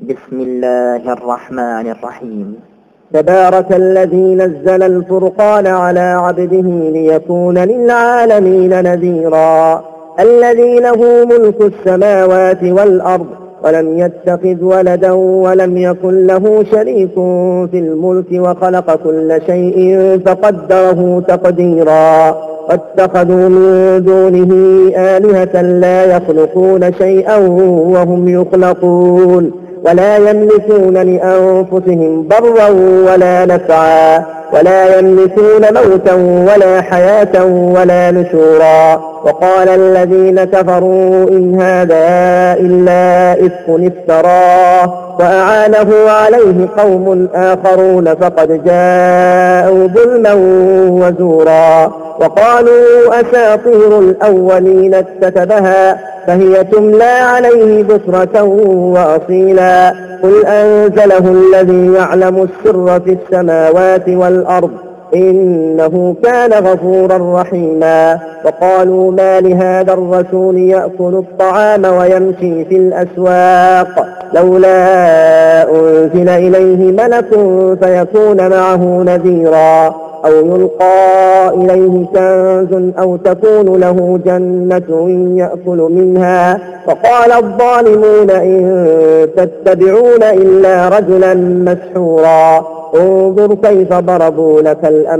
بسم الله الرحمن الرحيم. تبارك الذي نزل الفرقان على عبده ليكون للعالمين نذيرا. الذي له ملك السماوات والأرض ولم يتخذ ولدا ولم يكن له شريك في الملك وخلق كل شيء فقدره تقديرا. واتخذوا من دونه آلهة لا يخلقون شيئا وهم يخلقون ولا يملكون لأنفسهم ضرا ولا نفعا ولا يملكون موتا ولا حياة ولا نشورا. وقال الذين كفروا إن هذا إلا إفك افتراه وأعانه عليه قوم آخرون فقد جاءوا ظلما وزورا. وقالوا أساطير الأولين اكتتبها فهي تملى عليه بكرة وأصيلا. قل أنزله الذي يعلم السر في السماوات والأرض إنه كان غفورا رحيما. وقالوا ما لهذا الرسول يأكل الطعام ويمشي في الأسواق لولا أنزل إليه ملك فيكون معه نذيرا أو يلقى إليه كنز أو تكون له جنة يأكل منها. فقال الظالمون إن تتبعون إلا رجلا مسحورا. انظر كيف ضربوا لك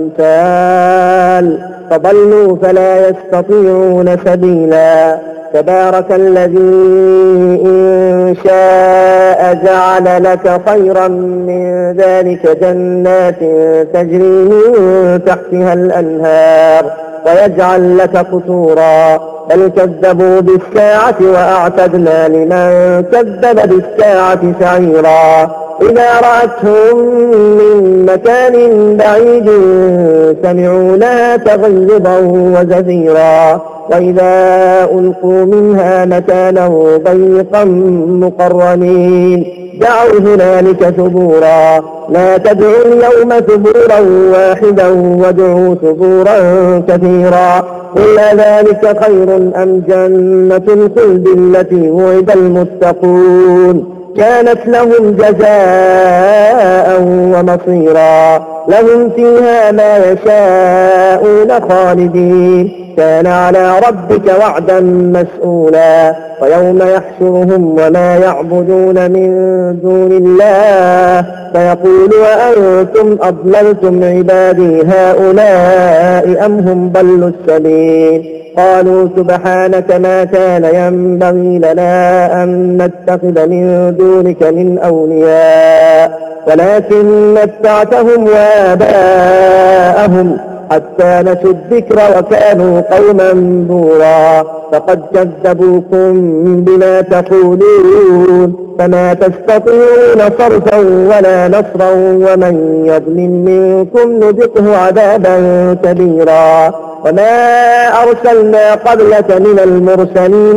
الأمثال فضلوا فلا يستطيعون سبيلا. تبارك الذي إن شاء جعل لك خيرا من ذلك جنات تجري من تحتها الأنهار ويجعل لك قصورا. بل كذبوا بالساعة وأعتدنا لمن كذب بالساعة سعيرا. إذا رأتهم من مكان بعيد سمعوا لها تغيظا وزفيرا. وإذا ألقوا منها مكانا ضيقا مقرنين دعوا هنالك ثبورا. لا تدعوا اليوم ثبورا واحدا وادعوا ثبورا كثيرا. قل ذلك خير أم جنة الخلد التي وعد المتقون كانت لهم جزاء ومصيرا. لهم فيها ما يشاءون خالدين كان على ربك وعدا مسئولا. ويوم يحشرهم وما يعبدون من دون الله فيقول أأنتم أضللتم عبادي هؤلاء أم هم ضلوا السبيل. قالوا سبحانك ما كان ينبغي لنا أن نتخذ من دونك من أولياء ولكن متعتهم وآباءهم حتى نسوا الذكر وكانوا قوما بورا. فقد كذبوكم بما تقولون فما تستطيعون صرفا ولا نصرا ومن يظلم منكم نذقه عذابا كبيرا. وما أرسلنا قبلك من المرسلين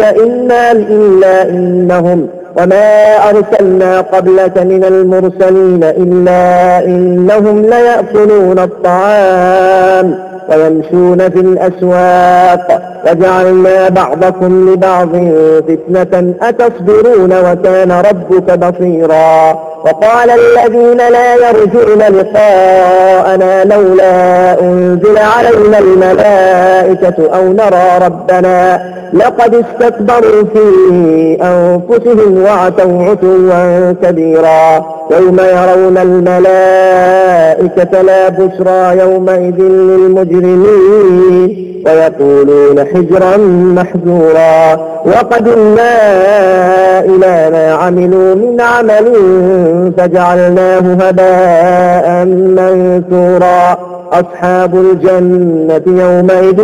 إلا إنهم ليأكلون الطعام ويمشون في الأسواق وجعلنا بعضكم لبعض فتنة أتصبرون وكان ربك بصيرا. وقال الذين لا يرجون لقاءنا لولا أنزل علينا الملائكة أو نرى ربنا لقد استكبروا في أنفسهم وعتوا عتوا كبيرا. يوم يرون الملائكة لا بشرى يومئذ للمجرمين ويقولون حجرا محجورا. وقدمنا إلى ما عملوا من عمل فجعلناه هباء منثورا. أصحاب الجنة يومئذ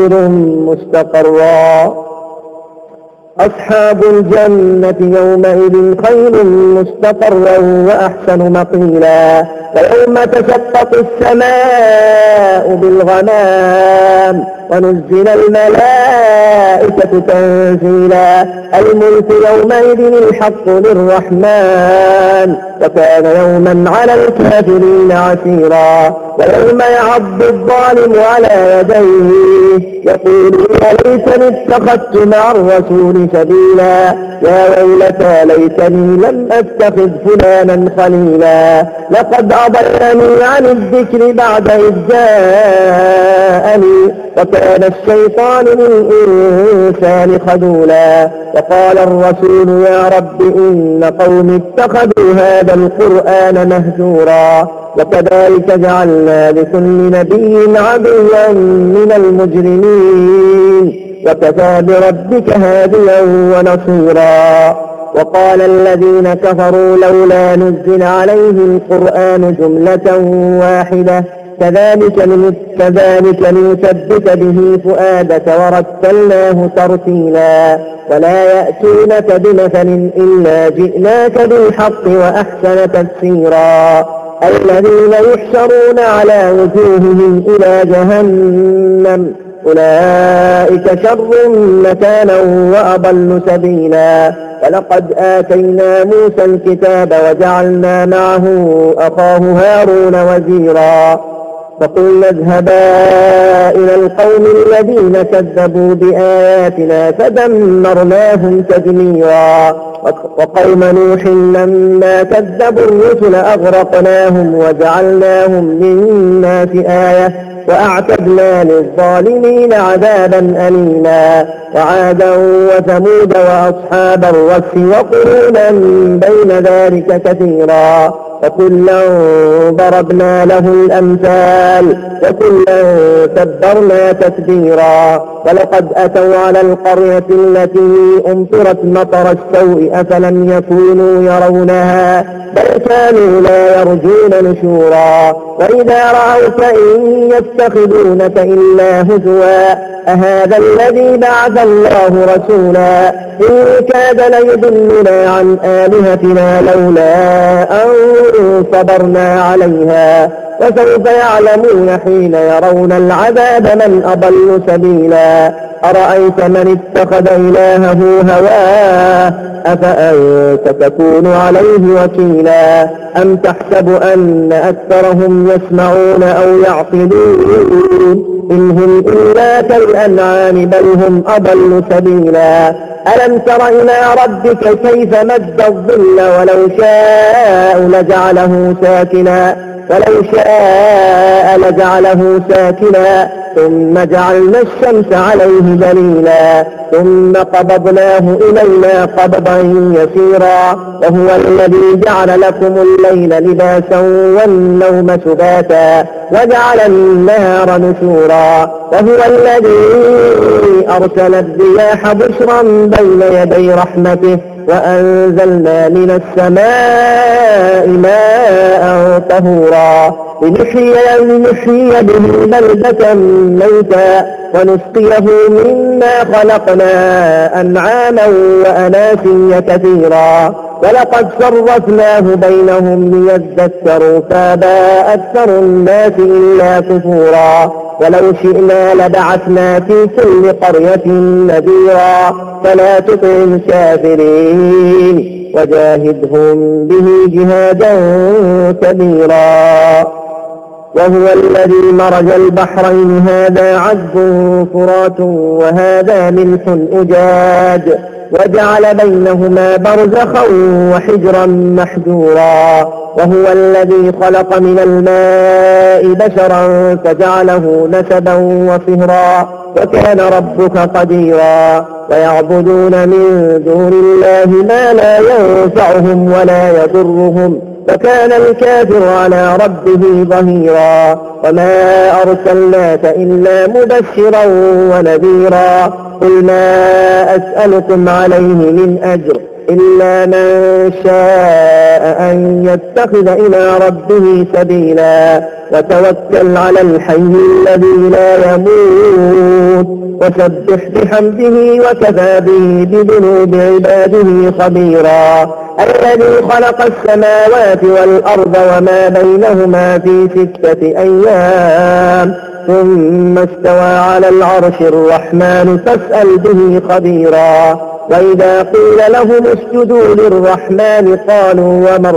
خير مستقرا وأحسن مقيلا. ويوم تشقق السماء بالغمام ونزل الملائكة تنزيلا. الملك يومئذ الحق للرحمن وكان يوما على الكافرين عسيرا. ويوم يعض الظالم على يديه يقول يا ليتني اتخذت مع الرسول سبيلا، يا ويلتى ليتني لم اتخذ فلانا خليلا، لقد اضلني عن الذكر بعد إذ جاءني، وكان الشيطان للإنسان خذولا. وقال الرسول يا رب إن قوم اتخذوا هذا القرآن مهجورا، وكذلك جعلنا لكل نبي عدوا من المجرمين، وكفى بربك هاديا ونصيرا. وقال الذين كفروا لولا نزل عليه القرآن جملة واحدة كذلك لنثبت به فؤادك ورتلناه ترتيلا، ولا يأتونك بمثل إلا جئناك بالحق وأحسن تفسيرا. الذين يحشرون على وجوههم إلى جهنم أولئك شر مكانا وأضل سبيلا. ولقد آتينا موسى الكتاب وجعلنا معه أخاه هارون وزيرا، فقلنا اذهبا إلى القوم الذين كذبوا بآياتنا فدمرناهم تدميرا. وقوم نوح لما كذبوا الرسل أغرقناهم وجعلناهم للناس آية، وأعتدنا للظالمين عذابا أليما. وعادا وثمود وأصحاب الرس وقرونا بين ذلك كثيرا، وكلا ضربنا له الأمثال وكلا تبرنا تتبيرا. ولقد أتوا على القرية التي أمطرت مطر السوء أفلم يكونوا يرونها بل كانوا لا يرجون نشورا. وإذا رأوك إن يتخذونك إلا هزوا أهذا الذي بعث الله رسولا إن كاد ليضلنا عن آلهتنا لولا أن صبرنا عليها. وسوف يعلمون حين يرون العذاب من أضل سبيلا. أرأيت من اتخذ إلهه هواه أفأنت تكون عليه وكيلا. أم تحسب أن أكثرهم يسمعون أو يعقلون إن هم إلا كالأنعام بل هم أضل سبيلا. ألم تر إلى ربك كيف مد الظل ولو شاء لجعله ساكنا ثم جعلنا الشمس عليه دليلا ثم قبضناه إلينا قبضا يسيرا. وهو الذي جعل لكم الليل لباسا والنوم سباتا وجعل النهار نشورا. وهو الذي أرسل الرياح بشرا بين يدي رحمته وأنزلنا من السماء ماء طهورا لنحيي به بلدة ميتا ونسقيه مما خلقنا أنعاما وأناسيا كثيرا. ولقد صرفناه بينهم ليذكروا فأبى أكثر الناس إلا كفورا. ولو شئنا لبعثنا في كل قرية نذيرا فلا تطع الكافرين وجاهدهم به جهادا كبيرا. وهو الذي مرج البحرين هذا عذب فرات وهذا ملح أجاج وجعل بينهما برزخا وحجرا محجورا. وهو الذي خلق من الماء بشرا فجعله نسبا وصهرا وكان ربك قديرا. ويعبدون من دون الله ما لا ينفعهم ولا يضرهم فكان الكافر على ربه ظهيرا. وما أرسلناك إلا مبشرا ونذيرا. قل ما أسألكم عليه من أجر إلا من شاء أن يتخذ إلى ربه سبيلا. وتوكل على الحي الذي لا يموت وسبح بحمده وكفى به بذنوب عباده خبيرا. الذي خلق السماوات والأرض وما بينهما في 6 أيام ثم استوى على العرش الرحمن فاسأل به خبيرا. وإذا قيل لهم اسجدوا للرحمن قالوا وما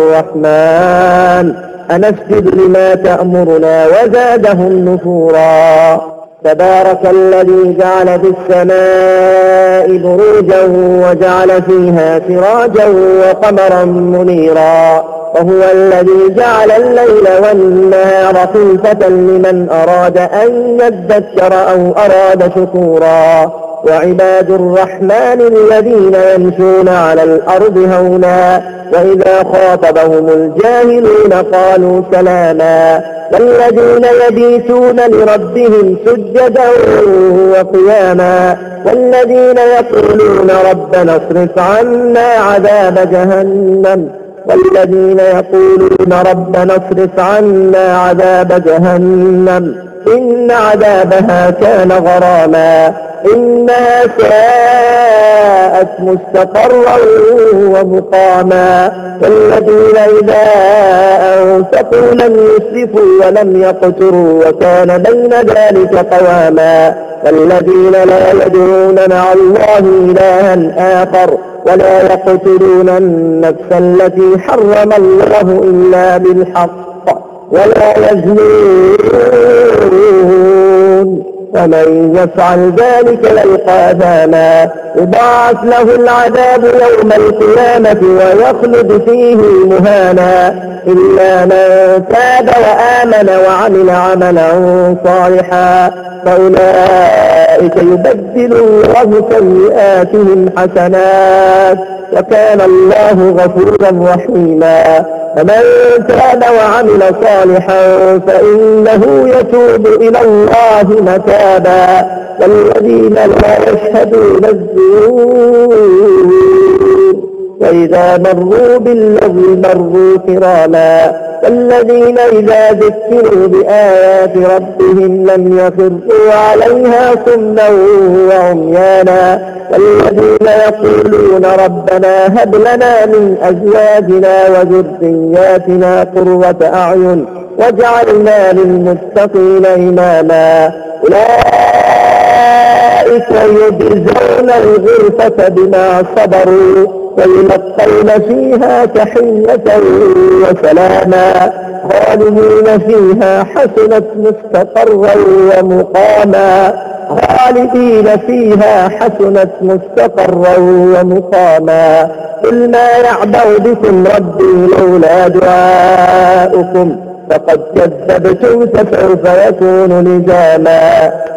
الرحمن أنسجد لما تأمرنا وزادهم نفورا. تبارك الذي جعل في السماء بروجا وجعل فيها سراجا وقمرا منيرا، وهو الذي جعل الليل والنهار خلفة لمن أراد أن يذكر أو أراد شكورا. وعباد الرحمن الذين يمشون على الأرض هونا وإذا خاطبهم الجاهلون قالوا سلاما، والذين يبيتون لربهم سجدا وقياما، والذين يقولون ربنا اصرف عنا عذاب جهنم، والذين يقولون ربنا اصرف عنا عذاب جهنم إن عذابها كان غراما إنها ساءت مستقرا ومقاما. والذين إذا أنفقوا لم يسرفوا ولم يقتروا وكان بين ذلك قواما. والذين لا يدعون مع الله إلها آخر ولا يقتلون النفس التي حرم الله إلا بالحق ولا يزنون، ومن يفعل ذلك يلقى أثاما يضاعف له العذاب يوم القيامة ويخلد فيه مهانا إلا من تاب وآمن وعمل عملا صالحا فأولئك يبدل الله سيئاتهم حسنات وكان الله غفورا رحيما. فمن تاب وعمل صالحا فإنه يتوب إلى الله متابا. والذين لا يشهدون الزور وإذا مروا باللغو مروا كراما. والذين إذا ذكروا بآيات ربهم لم يخروا عليها صما وعميانا. والذين يقولون ربنا هب لنا من أزواجنا وذرياتنا قرة أعين واجعلنا للمتقين إماما. أولئك يجزون الغرفة بما صبروا ويلقون فيها تحية وسلاما خالدين فيها حسنت مستقرا ومقاما خالدين فيها حسنت مستقرا ومقاما. قل ما يعبأ بكم ربي لولا دعاؤكم فقد كذبتم فسوف يكون لزاما.